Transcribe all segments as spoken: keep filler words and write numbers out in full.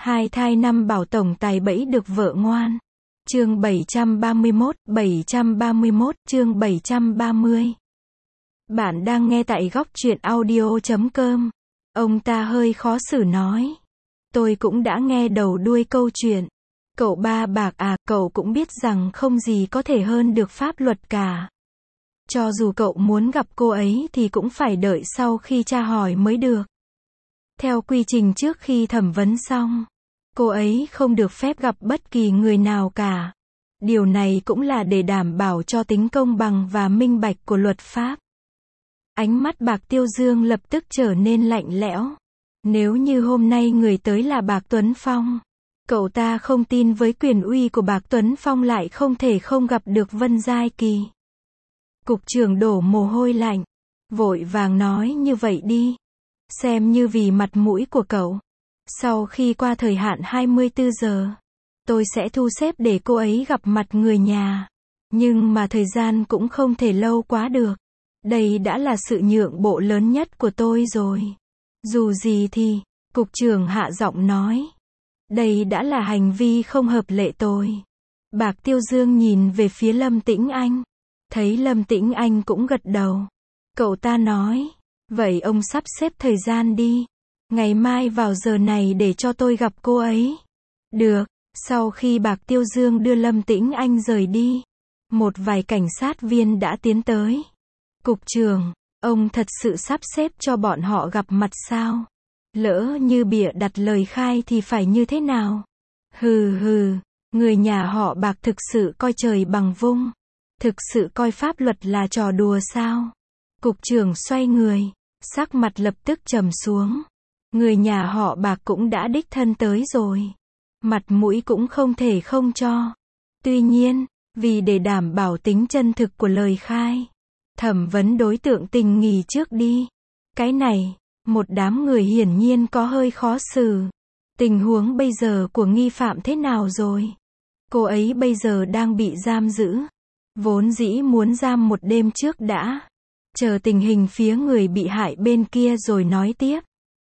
Hai thai năm bảo tổng tài bẫy được vợ ngoan. Chương bảy trăm ba mươi mốt, bảy trăm ba mươi mốt, chương bảy trăm ba mươi. Bạn đang nghe tại góc truyện audio chấm com. Ông ta hơi khó xử nói. Tôi cũng đã nghe đầu đuôi câu chuyện. Cậu ba bạc à, cậu cũng biết rằng không gì có thể hơn được pháp luật cả. Cho dù cậu muốn gặp cô ấy thì cũng phải đợi sau khi tra hỏi mới được. Theo quy trình trước khi thẩm vấn xong, cô ấy không được phép gặp bất kỳ người nào cả. Điều này cũng là để đảm bảo cho tính công bằng và minh bạch của luật pháp. Ánh mắt Bạc Tiêu Dương lập tức trở nên lạnh lẽo. Nếu như hôm nay người tới là Bạc Tuấn Phong, cậu ta không tin với quyền uy của Bạc Tuấn Phong lại không thể không gặp được Vân Giai Kỳ. Cục trưởng đổ mồ hôi lạnh, vội vàng nói như vậy đi. Xem như vì mặt mũi của cậu. Sau khi qua thời hạn hai mươi tư giờ, tôi sẽ thu xếp để cô ấy gặp mặt người nhà. Nhưng mà thời gian cũng không thể lâu quá được. Đây đã là sự nhượng bộ lớn nhất của tôi rồi. Dù gì thì, cục trưởng hạ giọng nói. Đây đã là hành vi không hợp lệ tôi. Bạc Tiêu Dương nhìn về phía Lâm Tĩnh Anh. Thấy Lâm Tĩnh Anh cũng gật đầu. Cậu ta nói. Vậy ông sắp xếp thời gian đi. Ngày mai vào giờ này để cho tôi gặp cô ấy. Được. Sau khi Bạc Tiêu Dương đưa Lâm Tĩnh Anh rời đi, một vài cảnh sát viên đã tiến tới. Cục trưởng, ông thật sự sắp xếp cho bọn họ gặp mặt sao? Lỡ như bịa đặt lời khai thì phải như thế nào? Hừ hừ, người nhà họ Bạc thực sự coi trời bằng vung. Thực sự coi pháp luật là trò đùa sao? Cục trưởng xoay người, sắc mặt lập tức trầm xuống. Người nhà họ Bạc cũng đã đích thân tới rồi. Mặt mũi cũng không thể không cho. Tuy nhiên, vì để đảm bảo tính chân thực của lời khai, thẩm vấn đối tượng tình nghỉ trước đi. Cái này, một đám người hiển nhiên có hơi khó xử. Tình huống bây giờ của nghi phạm thế nào rồi? Cô ấy bây giờ đang bị giam giữ. Vốn dĩ muốn giam một đêm trước đã. Chờ tình hình phía người bị hại bên kia rồi nói tiếp.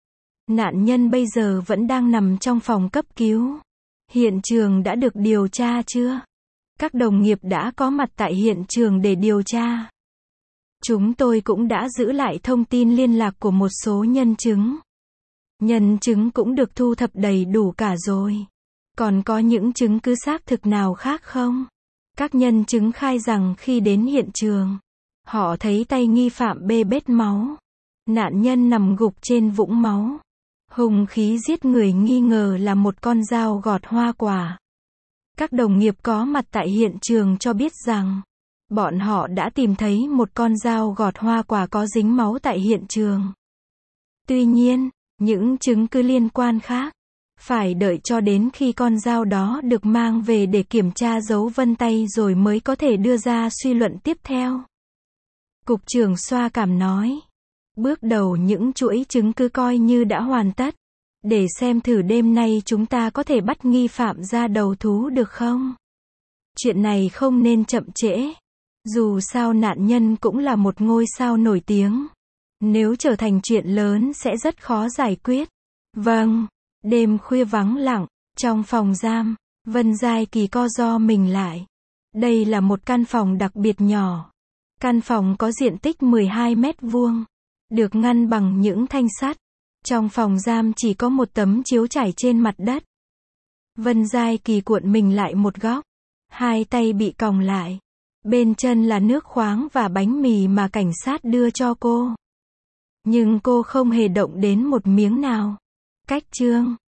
Nạn nhân bây giờ vẫn đang nằm trong phòng cấp cứu. Hiện trường đã được điều tra chưa? Các đồng nghiệp đã có mặt tại hiện trường để điều tra. Chúng tôi cũng đã giữ lại thông tin liên lạc của một số nhân chứng. Nhân chứng cũng được thu thập đầy đủ cả rồi. Còn có những chứng cứ xác thực nào khác không? Các nhân chứng khai rằng khi đến hiện trường, họ thấy tay nghi phạm bê bết máu. Nạn nhân nằm gục trên vũng máu. Hung khí giết người nghi ngờ là một con dao gọt hoa quả. Các đồng nghiệp có mặt tại hiện trường cho biết rằng, bọn họ đã tìm thấy một con dao gọt hoa quả có dính máu tại hiện trường. Tuy nhiên, những chứng cứ liên quan khác, phải đợi cho đến khi con dao đó được mang về để kiểm tra dấu vân tay rồi mới có thể đưa ra suy luận tiếp theo. Cục trưởng xoa cảm nói. Bước đầu những chuỗi chứng cứ coi như đã hoàn tất. Để xem thử đêm nay chúng ta có thể bắt nghi phạm ra đầu thú được không? Chuyện này không nên chậm trễ. Dù sao nạn nhân cũng là một ngôi sao nổi tiếng. Nếu trở thành chuyện lớn sẽ rất khó giải quyết. Vâng. Đêm khuya vắng lặng, trong phòng giam, Vân Giai Kỳ co ro mình lại. Đây là một căn phòng đặc biệt nhỏ. Căn phòng có diện tích mười hai mét vuông. Được ngăn bằng những thanh sắt. Trong phòng giam chỉ có một tấm chiếu trải trên mặt đất. Vân Giai Kỳ cuộn mình lại một góc. Hai tay bị còng lại. Bên chân là nước khoáng và bánh mì mà cảnh sát đưa cho cô. Nhưng cô không hề động đến một miếng nào. Cách chương